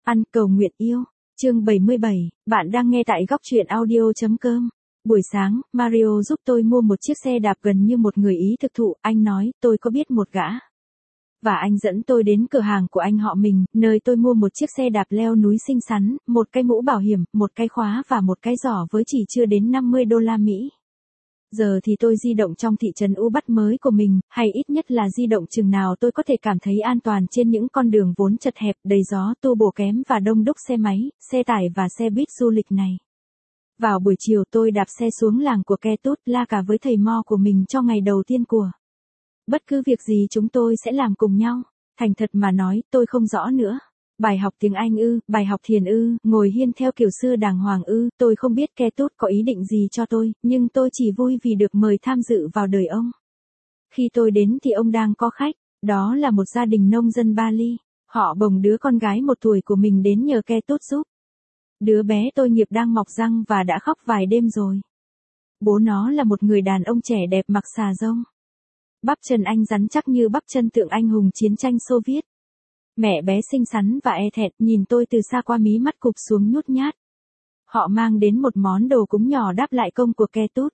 Ăn cầu nguyện yêu. Chương 77, bạn đang nghe tại góc truyện audio.com. Buổi sáng, Mario giúp tôi mua một chiếc xe đạp gần như một người Ý thực thụ, anh nói, tôi có biết một gã. Và anh dẫn tôi đến cửa hàng của anh họ mình, nơi tôi mua một chiếc xe đạp leo núi xinh xắn, một cái mũ bảo hiểm, một cái khóa và một cái giỏ với chỉ chưa đến $50. Giờ thì tôi di động trong thị trấn Ubat mới của mình, hay ít nhất là di động chừng nào tôi có thể cảm thấy an toàn trên những con đường vốn chật hẹp, đầy gió, tua bổ kém và đông đúc xe máy, xe tải và xe buýt du lịch này. Vào buổi chiều tôi đạp xe xuống làng của Ketut la cả với thầy Mo của mình cho ngày đầu tiên của. Bất cứ việc gì chúng tôi sẽ làm cùng nhau. Thành thật mà nói, tôi không rõ nữa. Bài học tiếng Anh ư, bài học thiền ư, ngồi hiên theo kiểu xưa đàng hoàng ư, tôi không biết Ketut có ý định gì cho tôi, nhưng tôi chỉ vui vì được mời tham dự vào đời ông. Khi tôi đến thì ông đang có khách, đó là một gia đình nông dân Bali. Họ bồng đứa con gái 1 tuổi của mình đến nhờ Ketut giúp. Đứa bé tôi nghiệp đang mọc răng và đã khóc vài đêm rồi. Bố nó là một người đàn ông trẻ đẹp mặc xà rông. Bắp chân anh rắn chắc như bắp chân tượng anh hùng chiến tranh Xô Viết. Mẹ bé xinh xắn và e thẹn nhìn tôi từ xa qua mí mắt cụp xuống nhút nhát. Họ mang đến một món đồ cúng nhỏ đáp lại công của Ketut.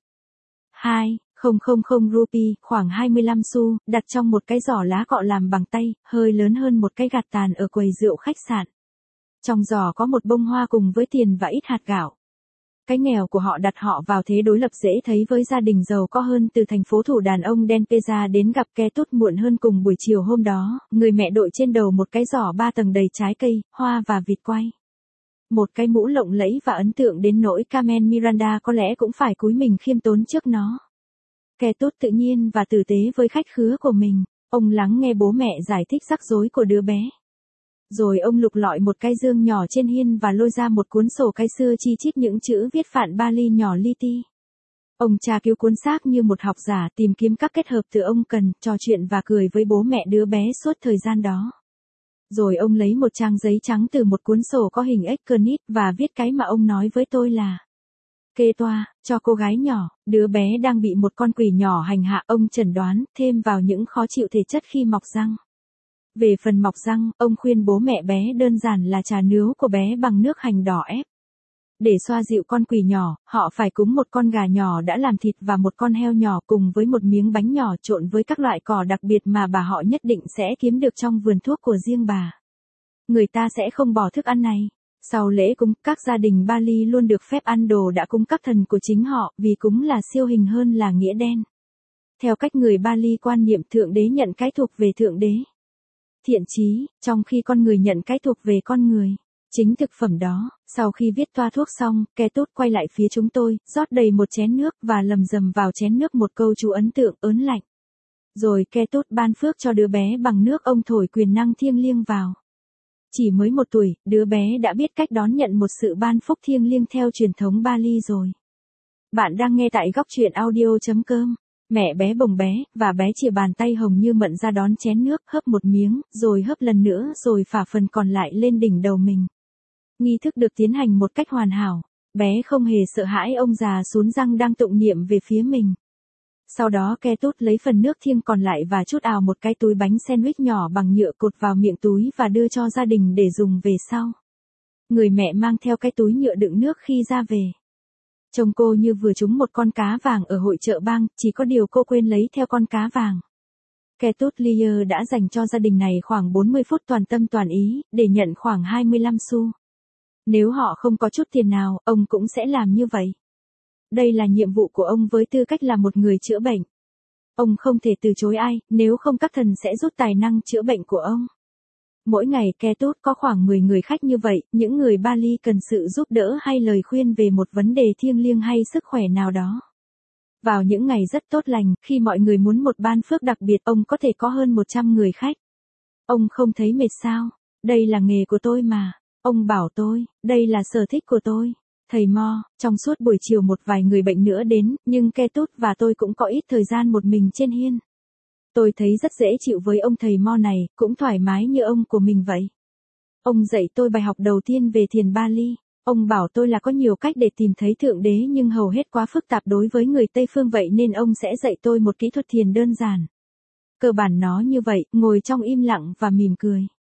2,000 rupee, khoảng 25 xu, đặt trong một cái giỏ lá cọ làm bằng tay, hơi lớn hơn một cái gạt tàn ở quầy rượu khách sạn. Trong giỏ có một bông hoa cùng với tiền và ít hạt gạo. Cái nghèo của họ đặt họ vào thế đối lập dễ thấy với gia đình giàu có hơn. Từ thành phố thủ đàn ông Denpasar đến gặp Ketut muộn hơn cùng buổi chiều hôm đó, người mẹ đội trên đầu một cái giỏ 3 tầng đầy trái cây, hoa và vịt quay. Một cái mũ lộng lẫy và ấn tượng đến nỗi Carmen Miranda có lẽ cũng phải cúi mình khiêm tốn trước nó. Ketut tự nhiên và tử tế với khách khứa của mình, ông lắng nghe bố mẹ giải thích rắc rối của đứa bé. Rồi ông lục lọi một cái dương nhỏ trên hiên và lôi ra một cuốn sổ cái xưa chi chít những chữ viết phạn Bali nhỏ li ti. Ông tra cứu cuốn xác như một học giả, tìm kiếm các kết hợp từ ông cần, trò chuyện và cười với bố mẹ đứa bé suốt thời gian đó. Rồi ông lấy một trang giấy trắng từ một cuốn sổ có hình ếch cơ nít và viết cái mà ông nói với tôi là: kê toa, cho cô gái nhỏ, đứa bé đang bị một con quỷ nhỏ hành hạ. Ông chẩn đoán thêm vào những khó chịu thể chất khi mọc răng. Về phần mọc răng, ông khuyên bố mẹ bé đơn giản là trà nướu của bé bằng nước hành đỏ ép. Để xoa dịu con quỷ nhỏ, họ phải cúng một con gà nhỏ đã làm thịt và một con heo nhỏ cùng với một miếng bánh nhỏ trộn với các loại cỏ đặc biệt mà bà họ nhất định sẽ kiếm được trong vườn thuốc của riêng bà. Người ta sẽ không bỏ thức ăn này. Sau lễ cúng, các gia đình Bali luôn được phép ăn đồ đã cúng các thần của chính họ, vì cúng là siêu hình hơn là nghĩa đen. Theo cách người Bali quan niệm, thượng đế nhận cái thuộc về thượng đế. Thiện chí, trong khi con người nhận cái thuộc về con người. Chính thực phẩm đó, sau khi viết toa thuốc xong, Ketut quay lại phía chúng tôi, rót đầy một chén nước và lầm rầm vào chén nước một câu chú ấn tượng ớn lạnh. Rồi Ketut ban phước cho đứa bé bằng nước ông thổi quyền năng thiêng liêng vào. Chỉ mới 1 tuổi, đứa bé đã biết cách đón nhận một sự ban phúc thiêng liêng theo truyền thống Bali rồi. Bạn đang nghe tại góc truyện audio.com. Mẹ bé bồng bé, và bé chìa bàn tay hồng như mận ra đón chén nước, hớp một miếng, rồi hớp lần nữa rồi phả phần còn lại lên đỉnh đầu mình. Nghi thức được tiến hành một cách hoàn hảo, bé không hề sợ hãi ông già sún răng đang tụng niệm về phía mình. Sau đó Ketut lấy phần nước thiêng còn lại và trút ào một cái túi bánh sandwich nhỏ bằng nhựa cột vào miệng túi và đưa cho gia đình để dùng về sau. Người mẹ mang theo cái túi nhựa đựng nước khi ra về. Trông cô như vừa trúng một con cá vàng ở hội chợ bang, chỉ có điều cô quên lấy theo con cá vàng. Ketut Lier đã dành cho gia đình này khoảng 40 phút toàn tâm toàn ý, để nhận khoảng 25 xu. Nếu họ không có chút tiền nào, ông cũng sẽ làm như vậy. Đây là nhiệm vụ của ông với tư cách là một người chữa bệnh. Ông không thể từ chối ai, nếu không các thần sẽ rút tài năng chữa bệnh của ông. Mỗi ngày Ketut có khoảng 10 người khách như vậy, những người Bali cần sự giúp đỡ hay lời khuyên về một vấn đề thiêng liêng hay sức khỏe nào đó. Vào những ngày rất tốt lành, khi mọi người muốn một ban phước đặc biệt, ông có thể có hơn 100 người khách. Ông không thấy mệt sao? Đây là nghề của tôi mà. Ông bảo tôi, đây là sở thích của tôi. Thầy Mo, trong suốt buổi chiều một vài người bệnh nữa đến, nhưng Ketut và tôi cũng có ít thời gian một mình trên hiên. Tôi thấy rất dễ chịu với ông thầy Mo này, cũng thoải mái như ông của mình vậy. Ông dạy tôi bài học đầu tiên về thiền Bali. Ông bảo tôi là có nhiều cách để tìm thấy thượng đế nhưng hầu hết quá phức tạp đối với người Tây phương, vậy nên ông sẽ dạy tôi một kỹ thuật thiền đơn giản. Cơ bản nó như vậy, ngồi trong im lặng và mỉm cười.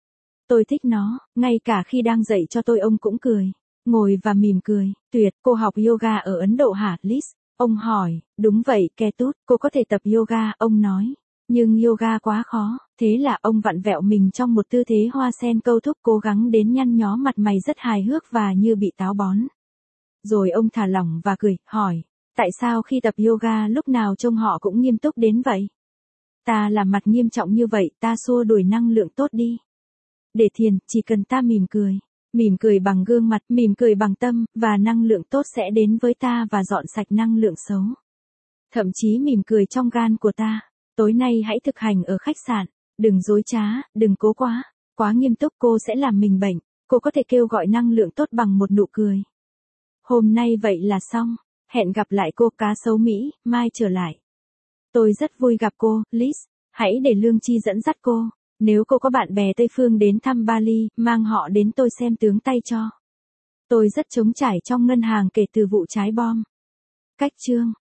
Tôi thích nó, ngay cả khi đang dạy cho tôi ông cũng cười. Ngồi và mỉm cười, tuyệt, cô học yoga ở Ấn Độ hả, Liz? Ông hỏi, đúng vậy, Ketut, cô có thể tập yoga, ông nói. Nhưng yoga quá khó, thế là ông vặn vẹo mình trong một tư thế hoa sen câu thúc cố gắng đến nhăn nhó mặt mày rất hài hước và như bị táo bón. Rồi ông thả lỏng và cười, hỏi, tại sao khi tập yoga lúc nào trông họ cũng nghiêm túc đến vậy? Ta làm mặt nghiêm trọng như vậy, ta xua đuổi năng lượng tốt đi. Để thiền, chỉ cần ta mỉm cười bằng gương mặt, mỉm cười bằng tâm, và năng lượng tốt sẽ đến với ta và dọn sạch năng lượng xấu. Thậm chí mỉm cười trong gan của ta. Tối nay hãy thực hành ở khách sạn, đừng dối trá, đừng cố quá nghiêm túc cô sẽ làm mình bệnh. Cô có thể kêu gọi năng lượng tốt bằng một nụ cười. Hôm nay vậy là xong, hẹn gặp lại cô cá sấu Mỹ, mai trở lại. Tôi rất vui gặp cô, Liz, hãy để Lương Chi dẫn dắt cô. Nếu cô có bạn bè Tây Phương đến thăm Bali, mang họ đến tôi xem tướng tay cho. Tôi rất trống trải trong ngân hàng kể từ vụ trái bom. Cách chương